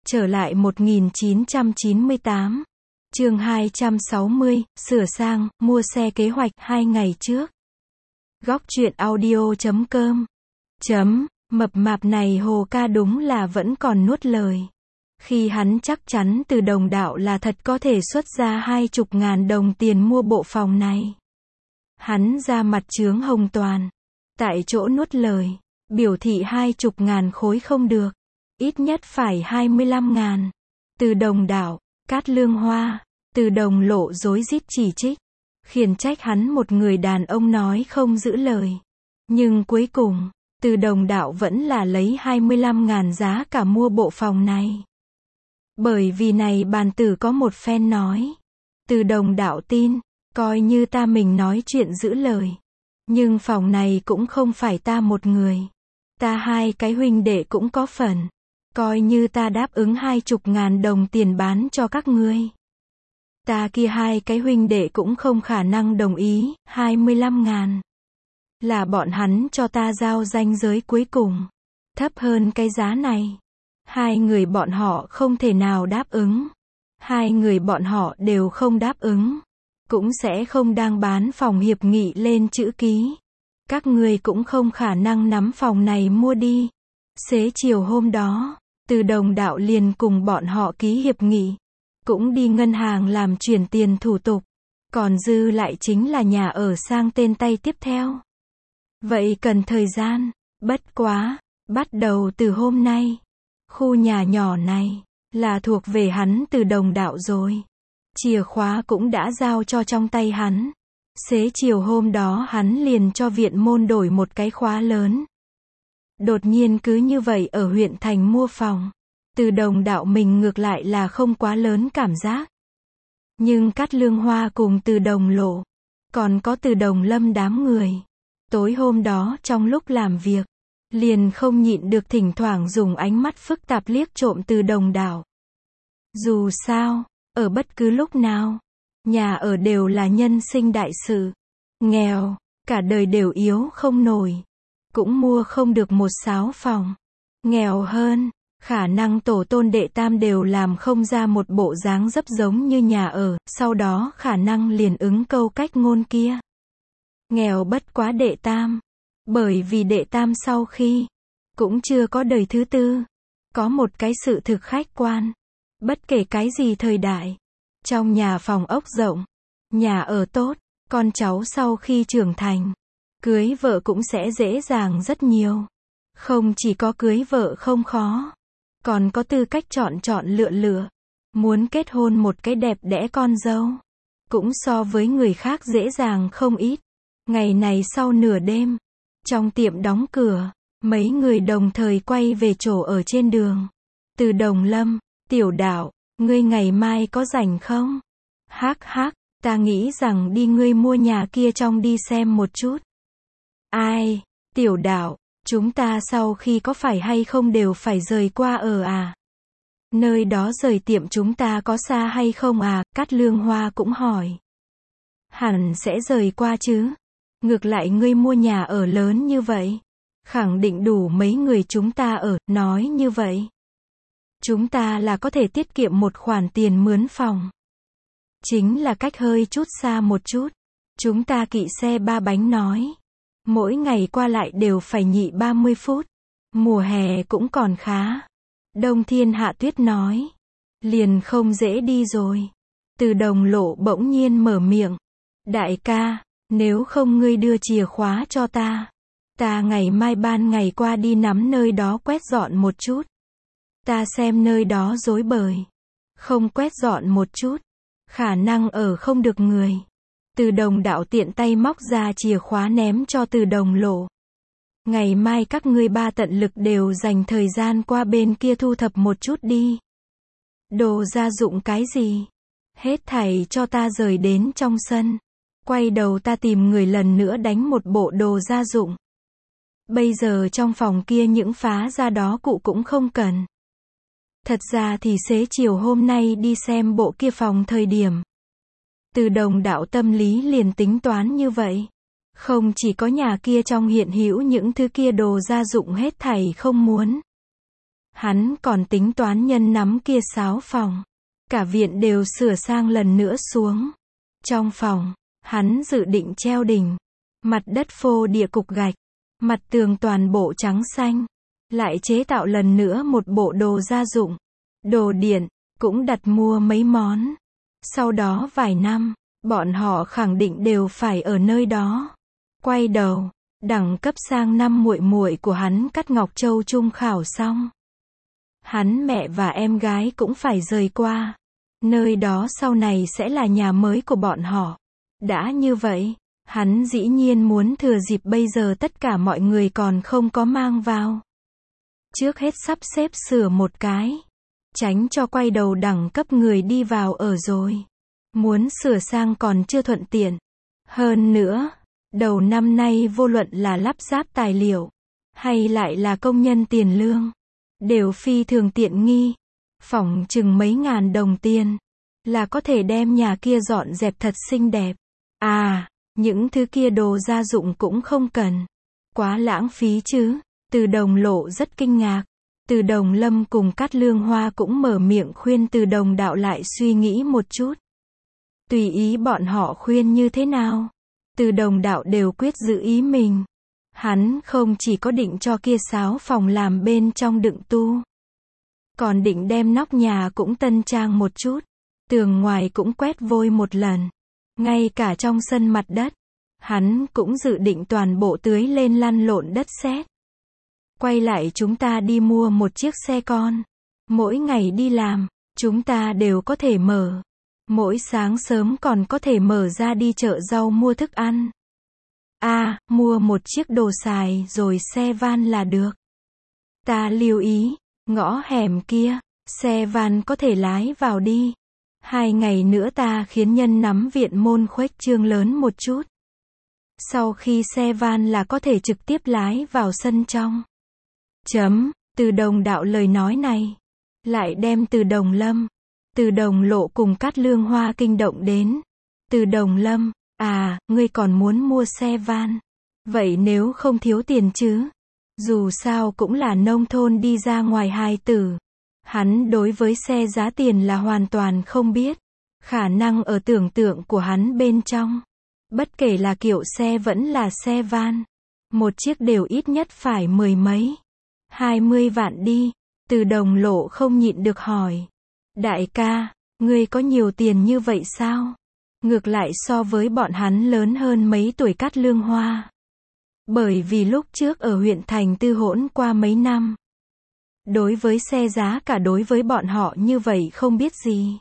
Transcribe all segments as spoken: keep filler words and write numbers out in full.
Trở lại một nghìn chín trăm chín mươi tám. Chương hai trăm sáu mươi, sửa sang, mua xe kế hoạch hai ngày trước. Góc truyện audio chấm com. Chấm, mập mạp này Hồ ca đúng là vẫn còn nuốt lời. Khi hắn chắc chắn từ Đồng Đạo là thật có thể xuất ra hai chục ngàn đồng tiền mua bộ phòng này. Hắn ra mặt chướng hồng toàn. Tại chỗ nuốt lời, biểu thị hai chục ngàn khối không được. Ít nhất phải hai mươi lăm ngàn. Từ Đồng Đạo, Cát Lương Hoa, Từ Đồng Lộ rối rít chỉ trích. Khiển trách hắn một người đàn ông nói không giữ lời. Nhưng cuối cùng, Từ Đồng Đạo vẫn là lấy hai mươi lăm ngàn giá cả mua bộ phòng này. Bởi vì này bàn tử có một phen nói. Từ Đồng Đạo tin, coi như ta mình nói chuyện giữ lời. Nhưng phòng này cũng không phải ta một người. Ta hai cái huynh đệ cũng có phần. Coi như ta đáp ứng hai chục ngàn đồng tiền bán cho các ngươi. Ta kia hai cái huynh đệ cũng không khả năng đồng ý, hai mươi lăm ngàn. Là bọn hắn cho ta giao ranh giới cuối cùng. Thấp hơn cái giá này. Hai người bọn họ không thể nào đáp ứng. Hai người bọn họ đều không đáp ứng. Cũng sẽ không đang bán phòng hiệp nghị lên chữ ký. Các ngươi cũng không khả năng nắm phòng này mua đi. Xế chiều hôm đó, Từ Đồng Đạo liền cùng bọn họ ký hiệp nghị. Cũng đi ngân hàng làm chuyển tiền thủ tục. Còn dư lại chính là nhà ở sang tên tay tiếp theo. Vậy cần thời gian. Bất quá, bắt đầu từ hôm nay. Khu nhà nhỏ này, là thuộc về hắn Từ Đồng Đạo rồi. Chìa khóa cũng đã giao cho trong tay hắn. Xế chiều hôm đó hắn liền cho viện môn đổi một cái khóa lớn. Đột nhiên cứ như vậy ở huyện thành mua phòng. Từ Đồng Đạo mình ngược lại là không quá lớn cảm giác. Nhưng Cát Lương Hoa cùng Từ Đồng Lộ, còn có Từ Đồng Lâm đám người. Tối hôm đó trong lúc làm việc, liền không nhịn được thỉnh thoảng dùng ánh mắt phức tạp liếc trộm Từ Đồng Đạo. Dù sao, ở bất cứ lúc nào, nhà ở đều là nhân sinh đại sự. Nghèo, cả đời đều yếu không nổi. Cũng mua không được một xáo phòng. Nghèo hơn, khả năng tổ tôn đệ tam đều làm không ra một bộ dáng dấp giống như nhà ở, sau đó khả năng liền ứng câu cách ngôn kia. Nghèo bất quá đệ tam. Bởi vì đệ tam sau khi, cũng chưa có đời thứ tư. Có một cái sự thực khách quan. Bất kể cái gì thời đại. Trong nhà phòng ốc rộng, nhà ở tốt, con cháu sau khi trưởng thành, cưới vợ cũng sẽ dễ dàng rất nhiều. Không chỉ có cưới vợ không khó, còn có tư cách chọn chọn lựa lựa. Muốn kết hôn một cái đẹp đẽ con dâu, cũng so với người khác dễ dàng không ít. Ngày này sau nửa đêm, trong tiệm đóng cửa, mấy người đồng thời quay về chỗ ở trên đường. Từ Đồng Lâm, Tiểu Đạo, ngươi ngày mai có rảnh không? Hắc hắc, ta nghĩ rằng đi ngươi mua nhà kia trong đi xem một chút. Ai, Tiểu Đạo, chúng ta sau khi có phải hay không đều phải rời qua ở à? Nơi đó rời tiệm chúng ta có xa hay không à? Cát Lương Hoa cũng hỏi. Hẳn sẽ rời qua chứ. Ngược lại ngươi mua nhà ở lớn như vậy, khẳng định đủ mấy người chúng ta ở, nói như vậy. Chúng ta là có thể tiết kiệm một khoản tiền mướn phòng. Chính là cách hơi chút xa một chút. Chúng ta kỵ xe ba bánh nói. Mỗi ngày qua lại đều phải nhị ba mươi phút. Mùa hè cũng còn khá. Đông Thiên Hạ Tuyết nói. Liền không dễ đi rồi. Từ Đồng Lộ bỗng nhiên mở miệng. Đại ca, nếu không ngươi đưa chìa khóa cho ta. Ta ngày mai ban ngày qua đi nắm nơi đó quét dọn một chút. Ta xem nơi đó rối bời. Không quét dọn một chút, khả năng ở không được người. Từ Đồng Đạo tiện tay móc ra chìa khóa ném cho Từ Đồng Lộ. Ngày mai các ngươi ba tận lực đều dành thời gian qua bên kia thu thập một chút đi. Đồ gia dụng cái gì? Hết thảy cho ta rời đến trong sân. Quay đầu ta tìm người lần nữa đánh một bộ đồ gia dụng. Bây giờ trong phòng kia những phá ra đó cụ cũng không cần. Thật ra thì xế chiều hôm nay đi xem bộ kia phòng thời điểm. Từ Đồng Đạo tâm lý liền tính toán như vậy. Không chỉ có nhà kia trong hiện hữu những thứ kia đồ gia dụng hết thảy không muốn. Hắn còn tính toán nhân nắm kia sáo phòng. Cả viện đều sửa sang lần nữa xuống. Trong phòng, hắn dự định treo đỉnh. Mặt đất phô địa cục gạch. Mặt tường toàn bộ trắng xanh. Lại chế tạo lần nữa một bộ đồ gia dụng. Đồ điện, cũng đặt mua mấy món. Sau đó vài năm, bọn họ khẳng định đều phải ở nơi đó. Quay đầu, đẳng cấp sang năm muội muội của hắn Cát Ngọc Châu trung khảo xong. Hắn mẹ và em gái cũng phải rời qua. Nơi đó sau này sẽ là nhà mới của bọn họ. Đã như vậy, hắn dĩ nhiên muốn thừa dịp bây giờ tất cả mọi người còn không có mang vào. Trước hết sắp xếp sửa một cái. Tránh cho quay đầu đẳng cấp người đi vào ở rồi. Muốn sửa sang còn chưa thuận tiện. Hơn nữa, đầu năm nay vô luận là lắp ráp tài liệu, hay lại là công nhân tiền lương, đều phi thường tiện nghi. Phỏng chừng mấy ngàn đồng tiền, là có thể đem nhà kia dọn dẹp thật xinh đẹp. À, những thứ kia đồ gia dụng cũng không cần. Quá lãng phí chứ. Từ Đồng Lộ rất kinh ngạc. Từ Đồng Lâm cùng Cát Lương Hoa cũng mở miệng khuyên Từ Đồng Đạo lại suy nghĩ một chút. Tùy ý bọn họ khuyên như thế nào. Từ Đồng Đạo đều quyết giữ ý mình. Hắn không chỉ có định cho kia sáo phòng làm bên trong đựng tu. Còn định đem nóc nhà cũng tân trang một chút. Tường ngoài cũng quét vôi một lần. Ngay cả trong sân mặt đất. Hắn cũng dự định toàn bộ tưới lên lăn lộn đất sét. Quay lại chúng ta đi mua một chiếc xe con. Mỗi ngày đi làm, chúng ta đều có thể mở. Mỗi sáng sớm còn có thể mở ra đi chợ rau mua thức ăn. À, mua một chiếc đồ xài rồi xe van là được. Ta lưu ý, ngõ hẻm kia, xe van có thể lái vào đi. Hai ngày nữa ta khiến nhân nắm viện môn khuếch trương lớn một chút. Sau khi xe van là có thể trực tiếp lái vào sân trong. Chấm, Từ Đồng Đạo lời nói này. Lại đem Từ Đồng Lâm, Từ Đồng Lộ cùng Cát Lương Hoa kinh động đến. Từ Đồng Lâm, à, ngươi còn muốn mua xe van. Vậy nếu không thiếu tiền chứ? Dù sao cũng là nông thôn đi ra ngoài hài tử. Hắn đối với xe giá tiền là hoàn toàn không biết. Khả năng ở tưởng tượng của hắn bên trong. Bất kể là kiểu xe vẫn là xe van. Một chiếc đều ít nhất phải mười mấy. Hai mươi vạn đi. Từ Đồng Lộ không nhịn được hỏi. Đại ca, ngươi có nhiều tiền như vậy sao? Ngược lại so với bọn hắn lớn hơn mấy tuổi Cát Lương Hoa. Bởi vì lúc trước ở huyện thành Tư hỗn qua mấy năm. Đối với xe giá cả đối với bọn họ như vậy không biết gì.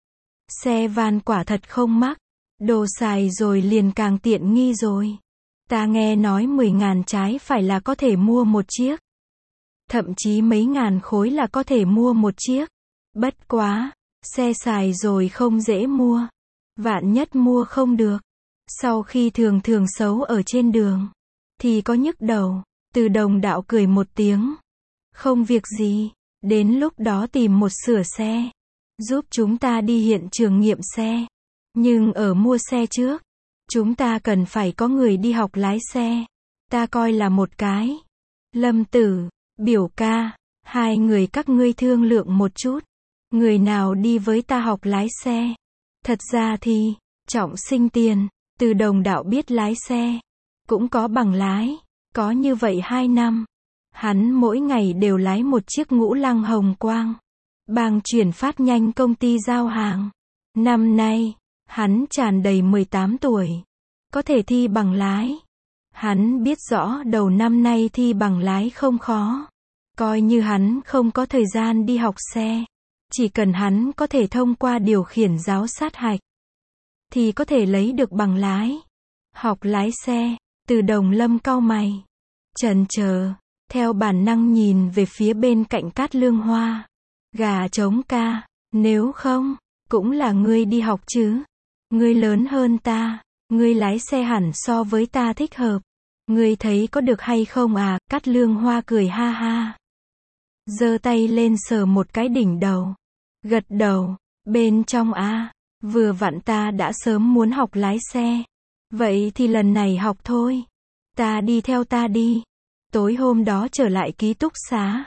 Xe van quả thật không mắc. Đồ xài rồi liền càng tiện nghi rồi. Ta nghe nói mười ngàn trái phải là có thể mua một chiếc. Thậm chí mấy ngàn khối là có thể mua một chiếc. Bất quá, xe xài rồi không dễ mua. Vạn nhất mua không được. Sau khi thường thường xấu ở trên đường, thì có nhức đầu. Từ Đồng Đạo cười một tiếng. Không việc gì, đến lúc đó tìm một sửa xe. Giúp chúng ta đi hiện trường nghiệm xe. Nhưng ở mua xe trước, chúng ta cần phải có người đi học lái xe. Ta coi là một cái. Lâm Tử, biểu ca, hai người các ngươi thương lượng một chút. Người nào đi với ta học lái xe? Thật ra thì, trọng sinh tiền, Từ Đồng Đạo biết lái xe. Cũng có bằng lái. Có như vậy hai năm. Hắn mỗi ngày đều lái một chiếc ngũ lăng hồng quang. Bang chuyển phát nhanh công ty giao hàng. Năm nay, hắn tràn đầy mười tám tuổi. Có thể thi bằng lái. Hắn biết rõ đầu năm nay thi bằng lái không khó. Coi như hắn không có thời gian đi học xe. Chỉ cần hắn có thể thông qua điều khiển giáo sát hạch. Thì có thể lấy được bằng lái. Học lái xe. Từ Đồng Lâm cau mày. Chần chờ. Theo bản năng nhìn về phía bên cạnh Cát Lương Hoa. Gà trống ca. Nếu không, cũng là ngươi đi học chứ. Ngươi lớn hơn ta. Ngươi lái xe hẳn so với ta thích hợp. Ngươi thấy có được hay không à? Cát Lương Hoa cười ha ha. Giơ tay lên sờ một cái đỉnh đầu. Gật đầu. Bên trong à. Vừa vặn ta đã sớm muốn học lái xe. Vậy thì lần này học thôi. Ta đi theo ta đi. Tối hôm đó trở lại ký túc xá.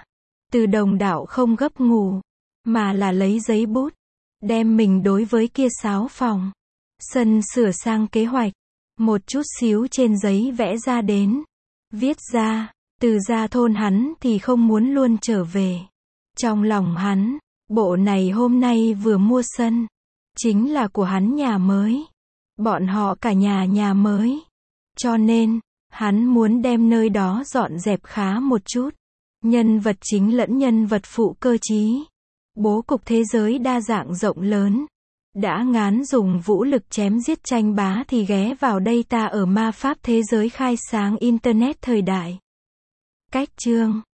Từ Đồng Đạo không gấp ngủ, mà là lấy giấy bút, đem mình đối với kia sáu phòng sân sửa sang kế hoạch, một chút xíu trên giấy vẽ ra đến. Viết ra, từ ra thôn hắn thì không muốn luôn trở về. Trong lòng hắn, bộ này hôm nay vừa mua sân, chính là của hắn nhà mới. Bọn họ cả nhà nhà mới. Cho nên, hắn muốn đem nơi đó dọn dẹp khá một chút. Nhân vật chính lẫn nhân vật phụ cơ trí. Bố cục thế giới đa dạng rộng lớn. Đã ngán dùng vũ lực chém giết tranh bá thì ghé vào đây ta ở ma pháp thế giới khai sáng Internet thời đại. Cách chương